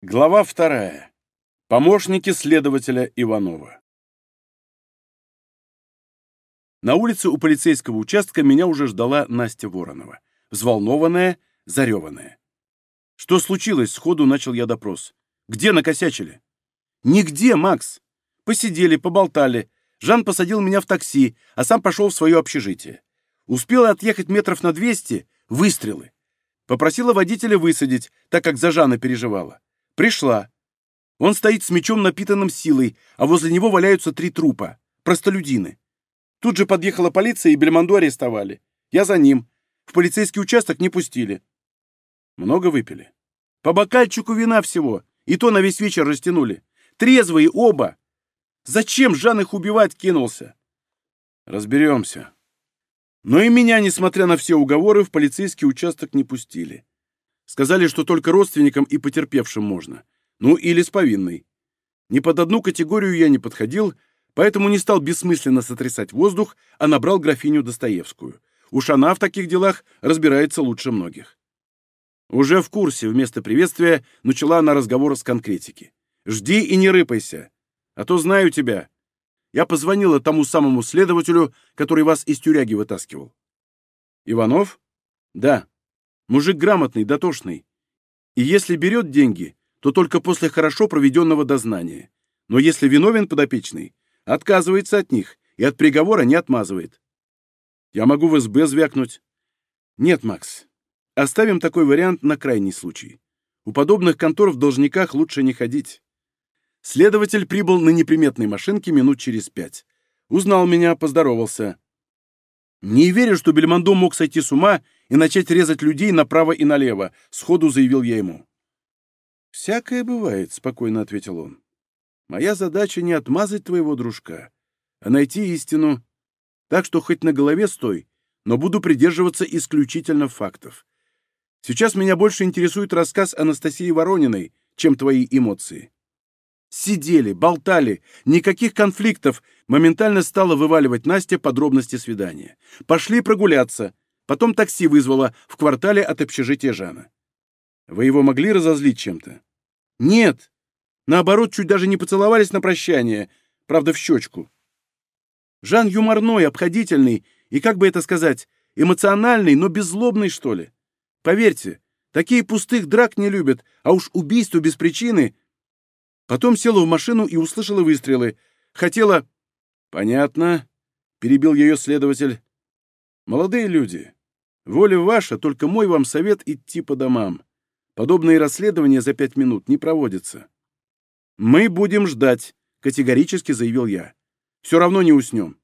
Глава 2. Помощники следователя Иванова. На улице у полицейского участка меня уже ждала Настя Воронова. Взволнованная, зареванная. «Что случилось?» — сходу начал я допрос. «Где накосячили?» «Нигде, Макс. Посидели, поболтали. Жан посадил меня в такси, а сам пошел в свое общежитие. Успел отъехать метров на 200 — выстрелы. Попросила водителя высадить, так как за Жана переживала. Пришла. Он стоит с мечом, напитанным силой, а возле него валяются 3 трупа. Простолюдины. Тут же подъехала полиция, и Бельмондо арестовали. Я за ним. В полицейский участок не пустили». «Много выпили?» «По бокальчику вина всего. И то на весь вечер растянули. Трезвые оба. Зачем Жан их убивать кинулся?» «Разберемся». Но и меня, несмотря на все уговоры, в полицейский участок не пустили. Сказали, что только родственникам и потерпевшим можно. Ну, или с повинной. Ни под одну категорию я не подходил, поэтому не стал бессмысленно сотрясать воздух, а набрал графиню Достоевскую. Уж она в таких делах разбирается лучше многих. Уже в курсе, вместо приветствия начала она разговор с конкретики. «Жди и не рыпайся, а то знаю тебя. Я позвонила тому самому следователю, который вас из тюряги вытаскивал». «Иванов?» «Да. Мужик грамотный, дотошный. И если берет деньги, то только после хорошо проведенного дознания. Но если виновен подопечный, отказывается от них и от приговора не отмазывает». «Я могу в СБ звякнуть». «Нет, Макс. Оставим такой вариант на крайний случай. У подобных контор в должниках лучше не ходить». Следователь прибыл на неприметной машинке минут через 5. Узнал меня, поздоровался. «Не верю, что Бельмондо мог сойти с ума и начать резать людей направо и налево», — сходу заявил я ему. «Всякое бывает», — спокойно ответил он. «Моя задача не отмазать твоего дружка, а найти истину. Так что хоть на голове стой, но буду придерживаться исключительно фактов. Сейчас меня больше интересует рассказ Анастасии Ворониной, чем твои эмоции». Сидели, болтали, никаких конфликтов. Моментально стала вываливать Настя подробности свидания. Пошли прогуляться. Потом такси вызвала в квартале от общежития Жана. Вы его могли разозлить чем-то? Нет. Наоборот, чуть даже не поцеловались на прощание. Правда, в щечку. Жан юморной, обходительный и, как бы это сказать, эмоциональный, но беззлобный, что ли. Поверьте, такие пустых драк не любят, а уж убийство без причины... Потом села в машину и услышала выстрелы. Хотела... «Понятно», — перебил ее следователь. «Молодые люди, воля ваша, только мой вам совет идти по домам. Подобные расследования за 5 минут не проводятся». «Мы будем ждать», — категорически заявил я. «Все равно не уснем».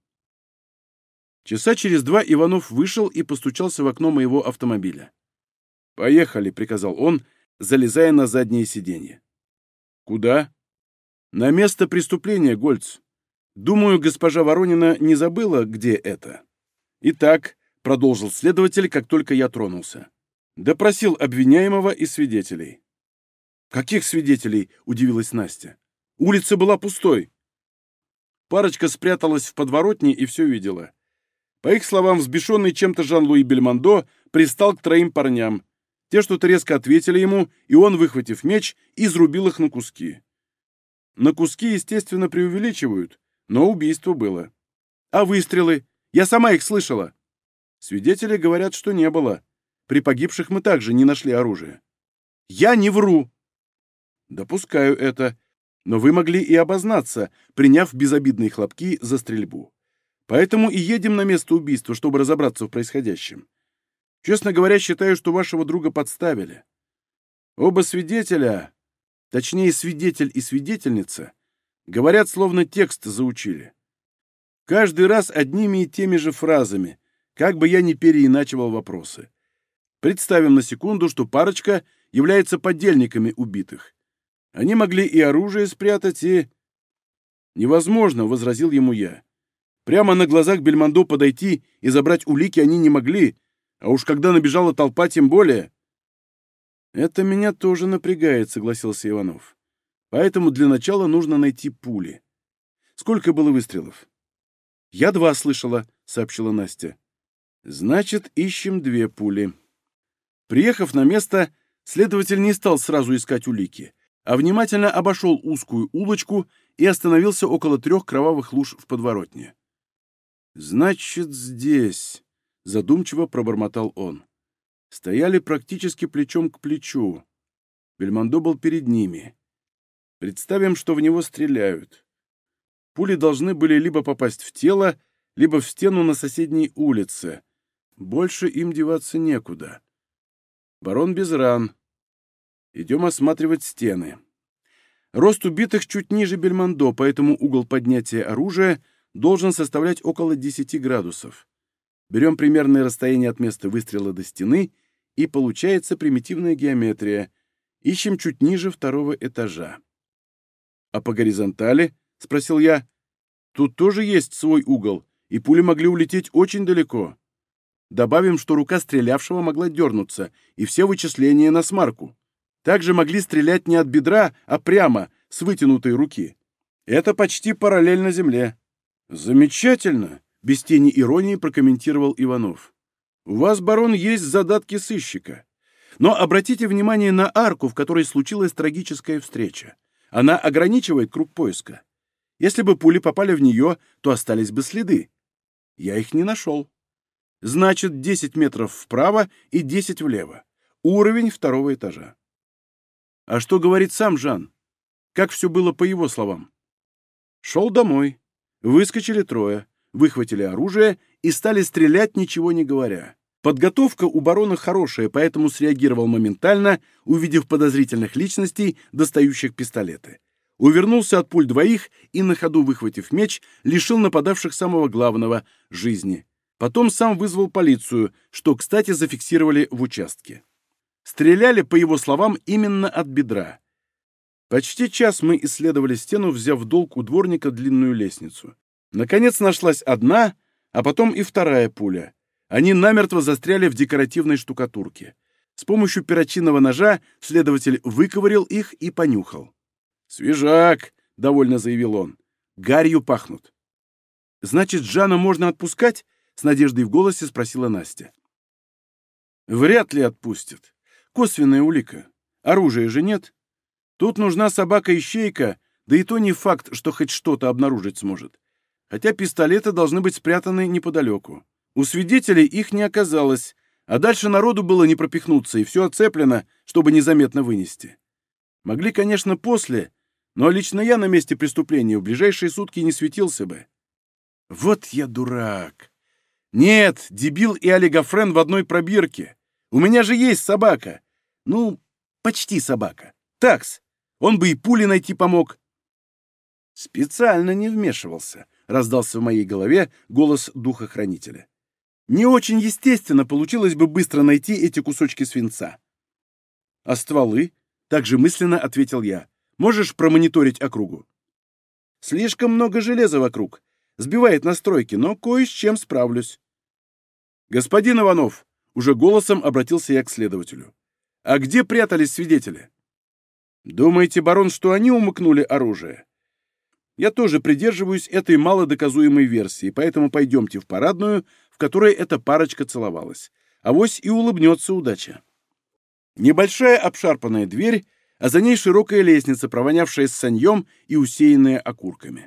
Часа через 2 Иванов вышел и постучался в окно моего автомобиля. «Поехали», — приказал он, залезая на заднее сиденье. «Куда?» «На место преступления, Гольц. Думаю, госпожа Воронина не забыла, где это». «Итак», — продолжил следователь, как только я тронулся. «Допросил обвиняемого и свидетелей». «Каких свидетелей?» — удивилась Настя. «Улица была пустой». Парочка спряталась в подворотне и все видела. По их словам, взбешенный чем-то Жан-Луи Бельмондо пристал к 3 парням. Те что-то резко ответили ему, и он, выхватив меч, изрубил их на куски. На куски, естественно, преувеличивают, но убийство было. А выстрелы? Я сама их слышала. Свидетели говорят, что не было. При погибших мы также не нашли оружия. Я не вру. Допускаю это, но вы могли и обознаться, приняв безобидные хлопки за стрельбу. Поэтому и едем на место убийства, чтобы разобраться в происходящем. Честно говоря, считаю, что вашего друга подставили. Оба свидетеля, точнее, свидетель и свидетельница, говорят, словно текст заучили. Каждый раз одними и теми же фразами, как бы я ни переиначивал вопросы. Представим на секунду, что парочка является подельниками убитых. Они могли и оружие спрятать, и... «Невозможно», — возразил ему я. «Прямо на глазах Бельмондо подойти и забрать улики они не могли, а уж когда набежала толпа, тем более». «Это меня тоже напрягает», — согласился Иванов. «Поэтому для начала нужно найти пули. Сколько было выстрелов?» «Я 2 слышала», — сообщила Настя. «Значит, ищем 2 пули». Приехав на место, следователь не стал сразу искать улики, а внимательно обошел узкую улочку и остановился около 3 кровавых луж в подворотне. «Значит, здесь», — задумчиво пробормотал он. Стояли практически плечом к плечу. Бельмондо был перед ними. Представим, что в него стреляют. Пули должны были либо попасть в тело, либо в стену на соседней улице. Больше им деваться некуда. Барон без ран. Идем осматривать стены. Рост убитых чуть ниже Бельмондо, поэтому угол поднятия оружия должен составлять около 10 градусов. Берем примерное расстояние от места выстрела до стены, и получается примитивная геометрия. Ищем чуть ниже 2-го этажа. «А по горизонтали?» — спросил я. «Тут тоже есть свой угол, и пули могли улететь очень далеко. Добавим, что рука стрелявшего могла дернуться, и все вычисления на смарку. Также могли стрелять не от бедра, а прямо, с вытянутой руки. Это почти параллельно земле». «Замечательно!» — без тени иронии прокомментировал Иванов. «У вас, барон, есть задатки сыщика. Но обратите внимание на арку, в которой случилась трагическая встреча. Она ограничивает круг поиска. Если бы пули попали в нее, то остались бы следы. Я их не нашел. Значит, 10 метров вправо и 10 влево. Уровень 2-го этажа». А что говорит сам Жан? Как все было по его словам? Шел домой. Выскочили 3, выхватили оружие и стали стрелять, ничего не говоря. Подготовка у барона хорошая, поэтому среагировал моментально, увидев подозрительных личностей, достающих пистолеты. Увернулся от пуль 2 и, на ходу выхватив меч, лишил нападавших самого главного — жизни. Потом сам вызвал полицию, что, кстати, зафиксировали в участке. Стреляли, по его словам, именно от бедра. Почти час мы исследовали стену, взяв в долг у дворника длинную лестницу. Наконец нашлась одна, а потом и 2-я пуля. Они намертво застряли в декоративной штукатурке. С помощью перочинного ножа следователь выковырял их и понюхал. «Свежак!» — довольно заявил он. «Гарью пахнут». «Значит, Жана можно отпускать?» — с надеждой в голосе спросила Настя. «Вряд ли отпустят. Косвенная улика. Оружия же нет. Тут нужна собака-ищейка, да и то не факт, что хоть что-то обнаружить сможет. Хотя пистолеты должны быть спрятаны неподалеку. У свидетелей их не оказалось, а дальше народу было не пропихнуться, и все оцеплено, чтобы незаметно вынести. Могли, конечно, после, но лично я на месте преступления в ближайшие сутки не светился бы. Вот я дурак. Нет, дебил и олигофрен в одной пробирке. У меня же есть собака. Ну, почти собака. Такс. Он бы и пули найти помог. Специально не вмешивался, раздался в моей голове голос духохранителя. Не очень естественно получилось бы быстро найти эти кусочки свинца. А стволы? Также мысленно ответил я. Можешь промониторить округу? Слишком много железа вокруг. Сбивает настройки, но кое с чем справлюсь. Господин Иванов, уже голосом обратился я к следователю. А где прятались свидетели? Думаете, барон, что они умыкнули оружие? Я тоже придерживаюсь этой малодоказуемой версии, поэтому пойдемте в парадную, в которой эта парочка целовалась. Авось и улыбнется удача. Небольшая обшарпанная дверь, а за ней широкая лестница, провонявшая саньем и усеянная окурками.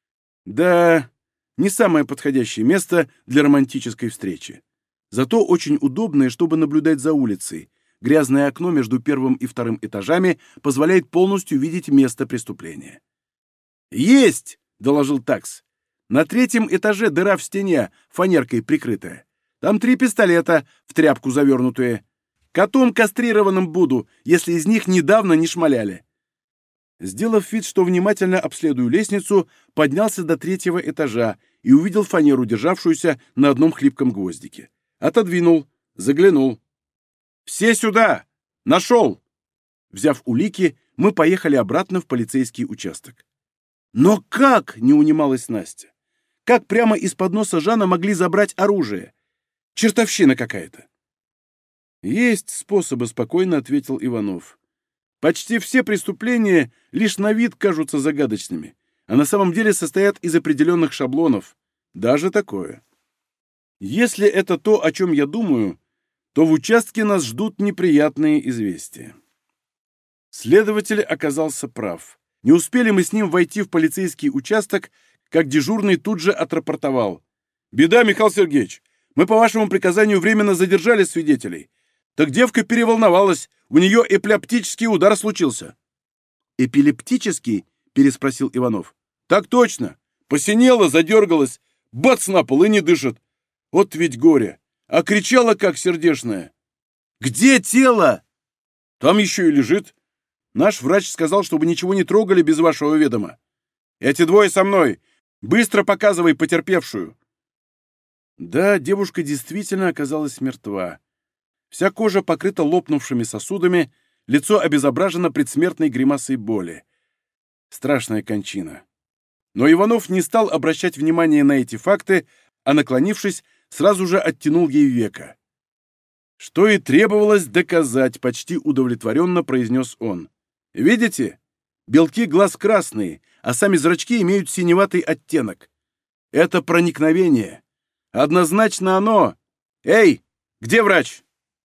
Да, не самое подходящее место для романтической встречи. Зато очень удобное, чтобы наблюдать за улицей. Грязное окно между 1-м и 2-м этажами позволяет полностью видеть место преступления. «Есть!» — доложил такс. «На 3-м этаже дыра в стене, фанеркой прикрытая. Там 3 пистолета, в тряпку завернутые. Котом кастрированным буду, если из них недавно не шмаляли». Сделав вид, что внимательно обследую лестницу, поднялся до 3-го этажа и увидел фанеру, державшуюся на одном хлипком гвоздике. Отодвинул, заглянул. «Все сюда! Нашел!» Взяв улики, мы поехали обратно в полицейский участок. «Но как?» — не унималась Настя. «Как прямо из-под носа Жана могли забрать оружие? Чертовщина какая-то!» «Есть способы», — спокойно ответил Иванов. «Почти все преступления лишь на вид кажутся загадочными, а на самом деле состоят из определенных шаблонов. Даже такое. Если это то, о чем я думаю, то в участке нас ждут неприятные известия». Следователь оказался прав. Не успели мы с ним войти в полицейский участок, как дежурный тут же отрапортовал. «Беда, Михаил Сергеевич! Мы по вашему приказанию временно задержали свидетелей. Так девка переволновалась, у нее эпилептический удар случился». «Эпилептический?» — переспросил Иванов. «Так точно! Посинела, задергалась, бац на пол и не дышит. Вот ведь горе! А кричала, как сердечная». «Где тело?» «Там еще и лежит. Наш врач сказал, чтобы ничего не трогали без вашего ведома. Эти двое со мной. Быстро показывай потерпевшую». Да, девушка действительно оказалась мертва. Вся кожа покрыта лопнувшими сосудами, лицо обезображено предсмертной гримасой боли. Страшная кончина. Но Иванов не стал обращать внимания на эти факты, а, наклонившись, сразу же оттянул ей веко. «Что и требовалось доказать», — почти удовлетворенно произнес он. «Видите? Белки глаз красные, а сами зрачки имеют синеватый оттенок. Это проникновение. Однозначно оно. Эй, где врач?»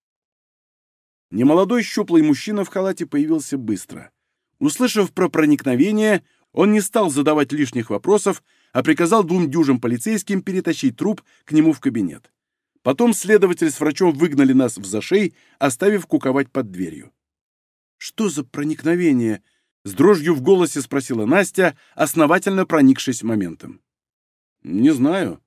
Немолодой щуплый мужчина в халате появился быстро. Услышав про проникновение, он не стал задавать лишних вопросов, а приказал 2 дюжим полицейским перетащить труп к нему в кабинет. Потом следователь с врачом выгнали нас в зашей, оставив куковать под дверью. «Что за проникновение?» — с дрожью в голосе спросила Настя, основательно проникшись моментом. «Не знаю».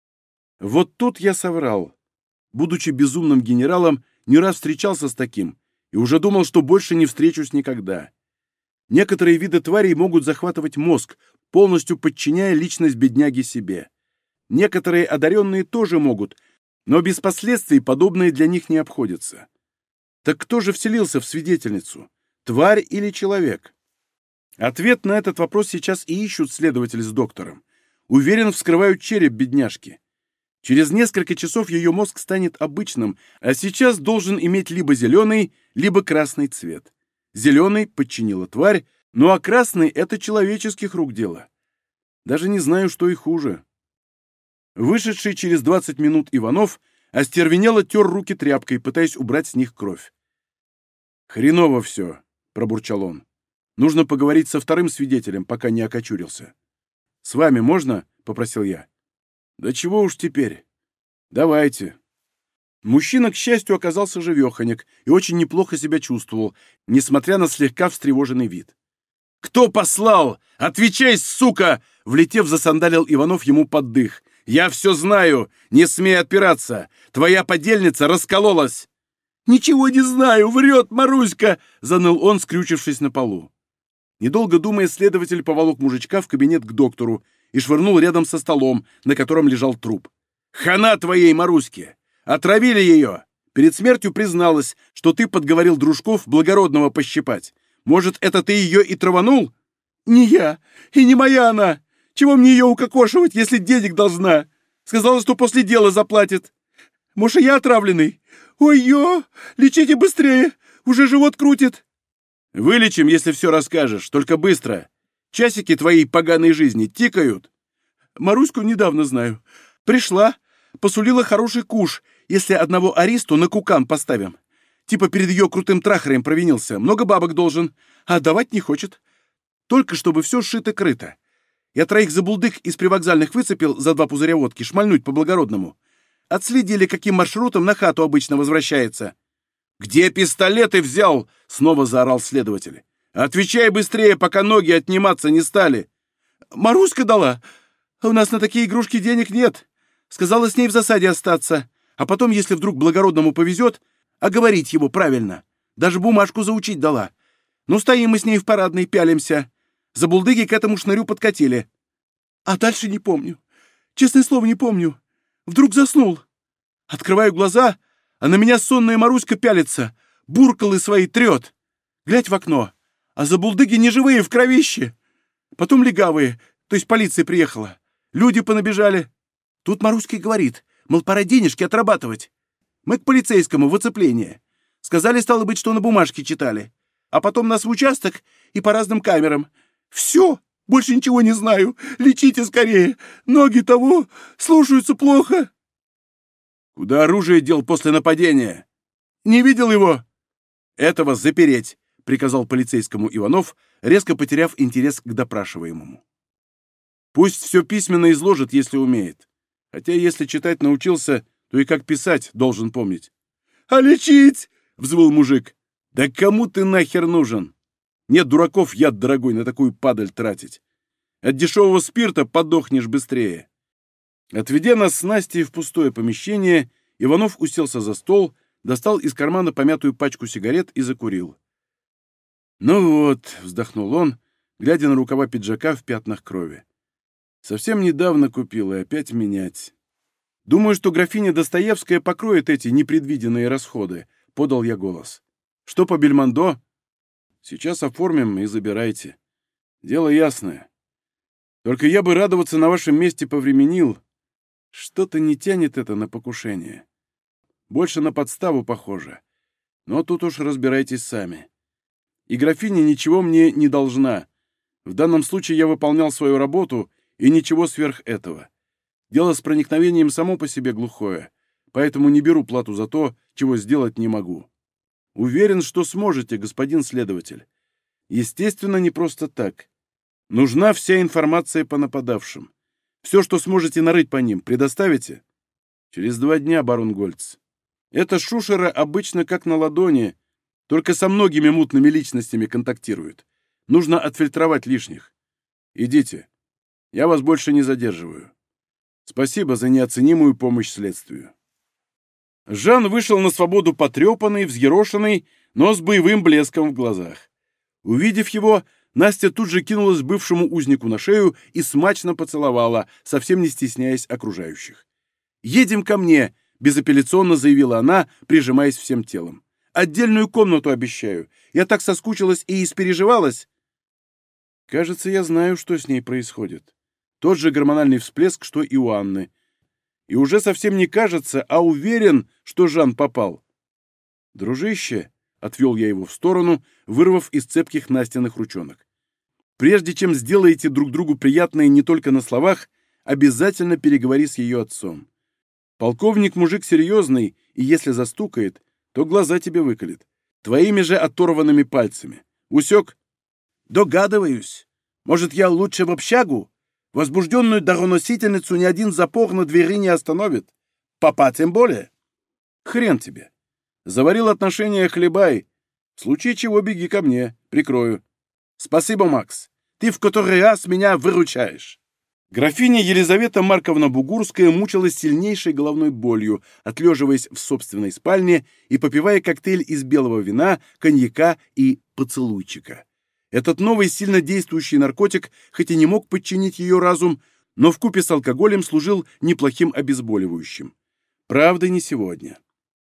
Вот тут я соврал. Будучи безумным генералом, не раз встречался с таким и уже думал, что больше не встречусь никогда. Некоторые виды тварей могут захватывать мозг, полностью подчиняя личность бедняги себе. Некоторые одаренные тоже могут, но без последствий подобное для них не обходится. Так кто же вселился в свидетельницу? Тварь или человек? Ответ на этот вопрос сейчас и ищут следователь с доктором. Уверен, вскрывают череп бедняжки. Через несколько часов ее мозг станет обычным, а сейчас должен иметь либо зеленый, либо красный цвет. Зеленый подчинила тварь, ну а красный — это человеческих рук дело. Даже не знаю, что и хуже. Вышедший через 20 минут Иванов остервенело тер руки тряпкой, пытаясь убрать с них кровь. «Хреново все», — пробурчал он. «Нужно поговорить со вторым свидетелем, пока не окочурился». «С вами можно?» — попросил я. «Да чего уж теперь. Давайте». Мужчина, к счастью, оказался живеханек и очень неплохо себя чувствовал, несмотря на слегка встревоженный вид. «Кто послал? Отвечай, сука!» — влетев, засандалил Иванов ему под дых. «Я все знаю! Не смей отпираться! Твоя подельница раскололась!» «Ничего не знаю! Врет Маруська!» — заныл он, скрючившись на полу. Недолго думая, следователь поволок мужичка в кабинет к доктору и швырнул рядом со столом, на котором лежал труп. «Хана твоей Маруське! Отравили ее! Перед смертью призналась, что ты подговорил дружков благородного пощипать. Может, это ты ее и траванул?» «Не я, и не моя она! Чего мне ее укокошивать, если денег должна? Сказала, что после дела заплатит. Может, и я отравленный? Ой-ё! Лечите быстрее! Уже живот крутит!» «Вылечим, если все расскажешь, только быстро. Часики твоей поганой жизни тикают». «Маруську недавно знаю. Пришла, посулила хороший куш, если одного аристу на кукан поставим. Типа перед ее крутым трахарем провинился, много бабок должен, а отдавать не хочет. Только чтобы все шито-крыто. Я 3 забулдык из привокзальных выцепил за 2 пузыря водки, шмальнуть по-благородному. Отследили, каким маршрутом на хату обычно возвращается». «Где пистолеты взял?» — снова заорал следователь. «Отвечай быстрее, пока ноги отниматься не стали». «Маруська дала. У нас на такие игрушки денег нет. Сказала с ней в засаде остаться. А потом, если вдруг благородному повезет, оговорить его правильно. Даже бумажку заучить дала. Ну, стоим мы с ней в парадной, пялимся. Забулдыги к этому шнырю подкатили. А дальше не помню. Честное слово, не помню. Вдруг заснул. Открываю глаза, а на меня сонная Маруська пялится, буркалы свои трет. Глядь в окно, а забулдыги неживые в кровище. Потом легавые, то есть полиция приехала. Люди понабежали. Тут Маруська и говорит, мол, пора денежки отрабатывать. Мы к полицейскому в оцепление. Сказали, стало быть, что на бумажке читали. А потом нас в участок и по разным камерам. Все, больше ничего не знаю. Лечите скорее. Ноги того слушаются плохо. Куда оружие дел после нападения? Не видел его? Этого запереть. — приказал полицейскому Иванов, резко потеряв интерес к допрашиваемому. «Пусть все письменно изложит, если умеет. Хотя, если читать научился, то и как писать должен помнить». «А лечить?» — взвыл мужик. «Да кому ты нахер нужен? Нет дураков яд дорогой на такую падаль тратить. От дешевого спирта подохнешь быстрее». Отведя нас с Настей в пустое помещение, Иванов уселся за стол, достал из кармана помятую пачку сигарет и закурил. «Ну вот», — вздохнул он, глядя на рукава пиджака в пятнах крови. «Совсем недавно купил, и опять менять. Думаю, что графиня Достоевская покроет эти непредвиденные расходы», — подал я голос. «Что по Бельмондо?» «Сейчас оформим и забирайте. Дело ясное. Только я бы радоваться на вашем месте повременил. Что-то не тянет это на покушение. Больше на подставу похоже. Но тут уж разбирайтесь сами. И графиня ничего мне не должна. В данном случае я выполнял свою работу, и ничего сверх этого. Дело с проникновением само по себе глухое, поэтому не беру плату за то, чего сделать не могу. Уверен, что сможете, господин следователь. Естественно, не просто так. Нужна вся информация по нападавшим. Все, что сможете нарыть по ним, предоставите? Через 2 дня, барон Гольц. Эта шушера обычно как на ладони, только со многими мутными личностями контактирует. Нужно отфильтровать лишних. Идите. Я вас больше не задерживаю. Спасибо за неоценимую помощь следствию». Жан вышел на свободу потрепанный, взъерошенный, но с боевым блеском в глазах. Увидев его, Настя тут же кинулась бывшему узнику на шею и смачно поцеловала, совсем не стесняясь окружающих. «Едем ко мне», — безапелляционно заявила она, прижимаясь всем телом. «Отдельную комнату обещаю. Я так соскучилась и испереживалась». Кажется, я знаю, что с ней происходит. Тот же гормональный всплеск, что и у Анны. И уже совсем не кажется, а уверен, что Жан попал. «Дружище», — отвел я его в сторону, вырвав из цепких Настиных ручонок. «Прежде чем сделаете друг другу приятное не только на словах, обязательно переговори с ее отцом. Полковник мужик серьезный, и если застукает, то глаза тебе выколет. Твоими же оторванными пальцами. Усек?» «Догадываюсь. Может, я лучше в общагу? Возбужденную дароносительницу ни один запор на двери не остановит. Папа тем более». «Хрен тебе. Заварил отношения, хлебай. В случае чего беги ко мне, прикрою». «Спасибо, Макс. Ты в который раз меня выручаешь». Графиня Елизавета Марковна Бугурская мучилась сильнейшей головной болью, отлеживаясь в собственной спальне и попивая коктейль из белого вина, коньяка и поцелуйчика. Этот новый сильно действующий наркотик хоть и не мог подчинить ее разум, но вкупе с алкоголем служил неплохим обезболивающим. Правда, не сегодня.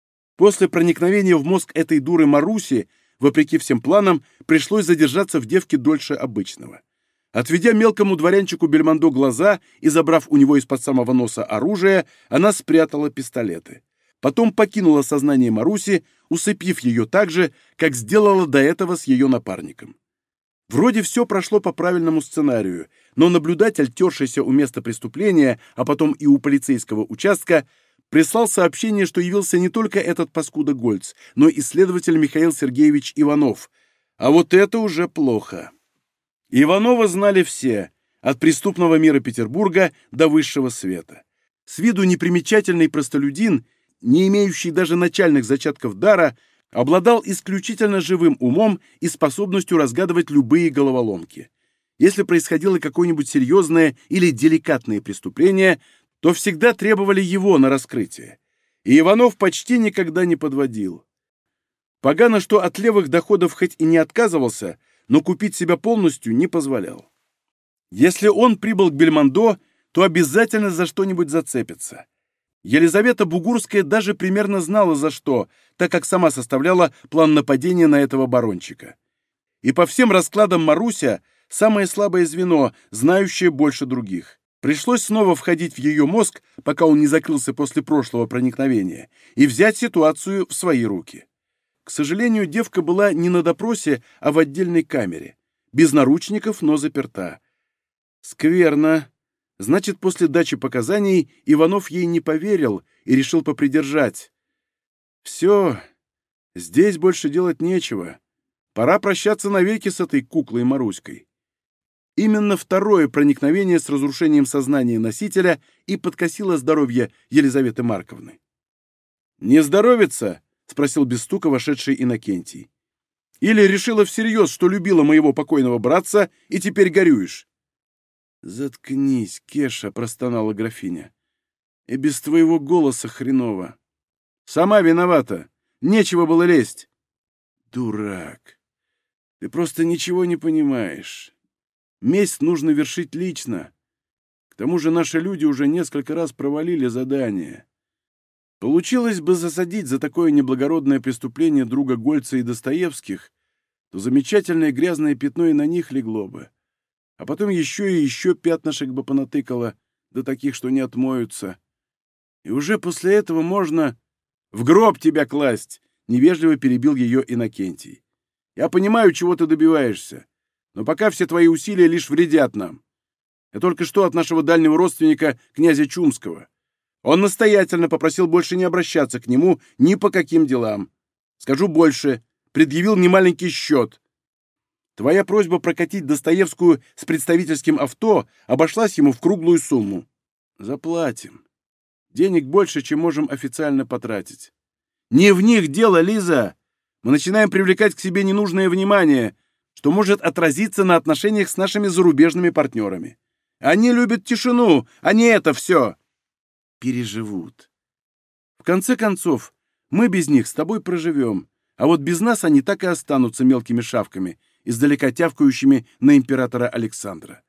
После проникновения в мозг этой дуры Маруси, вопреки всем планам, пришлось задержаться в девке дольше обычного. Отведя мелкому дворянчику Бельмондо глаза и забрав у него из-под самого носа оружие, она спрятала пистолеты. Потом покинула сознание Маруси, усыпив ее так же, как сделала до этого с ее напарником. Вроде все прошло по правильному сценарию, но наблюдатель, тершийся у места преступления, а потом и у полицейского участка, прислал сообщение, что явился не только этот паскуда Гольц, но и следователь Михаил Сергеевич Иванов. А вот это уже плохо. Иванова знали все, от преступного мира Петербурга до высшего света. С виду непримечательный простолюдин, не имеющий даже начальных зачатков дара, обладал исключительно живым умом и способностью разгадывать любые головоломки. Если происходило какое-нибудь серьезное или деликатное преступление, то всегда требовали его на раскрытие. И Иванов почти никогда не подводил. Погано, что от левых доходов хоть и не отказывался, но купить себя полностью не позволял. Если он прибыл к Бельмондо, то обязательно за что-нибудь зацепится. Елизавета Бугурская даже примерно знала за что, так как сама составляла план нападения на этого барончика. И по всем раскладам Маруся – самое слабое звено, знающее больше других. Пришлось снова входить в ее мозг, пока он не закрылся после прошлого проникновения, и взять ситуацию в свои руки. К сожалению, девка была не на допросе, а в отдельной камере. Без наручников, но заперта. Скверно. Значит, после дачи показаний Иванов ей не поверил и решил попридержать. Все, здесь больше делать нечего. Пора прощаться навеки с этой куклой Маруськой. Именно второе проникновение с разрушением сознания носителя и подкосило здоровье Елизаветы Марковны. «Не здоровится?» — спросил без стука вошедший Иннокентий. «Или решила всерьез, что любила моего покойного братца, и теперь горюешь?» «Заткнись, Кеша», — простонала графиня. «И без твоего голоса хреново. Сама виновата. Нечего было лезть». «Дурак. Ты просто ничего не понимаешь. Месть нужно вершить лично. К тому же наши люди уже несколько раз провалили задание. Получилось бы засадить за такое неблагородное преступление друга Гольца и Достоевских, то замечательное грязное пятно и на них легло бы. А потом еще и еще пятнышек бы понатыкало, до таких, что не отмоются. И уже после этого можно в гроб тебя класть», — невежливо перебил ее Иннокентий. «Я понимаю, чего ты добиваешься, но пока все твои усилия лишь вредят нам. Я только что от нашего дальнего родственника, князя Чумского. Он настоятельно попросил больше не обращаться к нему ни по каким делам. Скажу больше, предъявил немаленький счет. Твоя просьба прокатить Достоевскую с представительским авто обошлась ему в круглую сумму. Заплатим. Денег больше, чем можем официально потратить. Не в них дело, Лиза. Мы начинаем привлекать к себе ненужное внимание, что может отразиться на отношениях с нашими зарубежными партнерами. Они любят тишину, а не это все. Переживут. В конце концов, мы без них с тобой проживем, а вот без нас они так и останутся мелкими шавками, издалека тявкающими на императора Александра.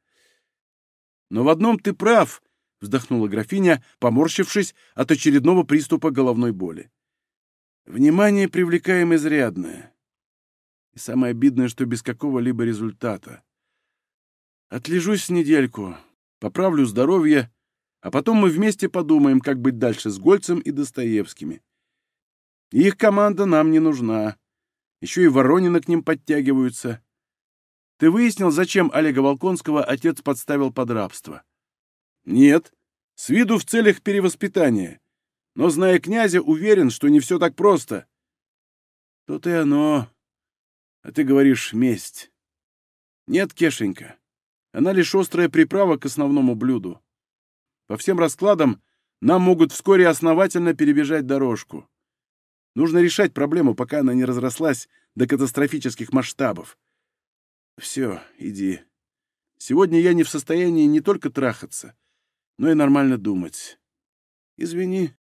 Но в одном ты прав, вздохнула графиня, поморщившись от очередного приступа головной боли. Внимание привлекаем изрядное. И самое обидное, что без какого-либо результата. Отлежусь недельку, поправлю здоровье, а потом мы вместе подумаем, как быть дальше с Гольцем и Достоевскими. Их команда нам не нужна. Еще и Воронины к ним подтягиваются. Ты выяснил, зачем Олега Волконского отец подставил под рабство? Нет, с виду в целях перевоспитания. Но, зная князя, уверен, что не все так просто. То-то и оно. А ты говоришь, месть. Нет, Кешенька, она лишь острая приправа к основному блюду. По всем раскладам нам могут вскоре основательно перебежать дорожку. Нужно решать проблему, пока она не разрослась до катастрофических масштабов. Все, иди. Сегодня я не в состоянии не только трахаться, но и нормально думать. Извини.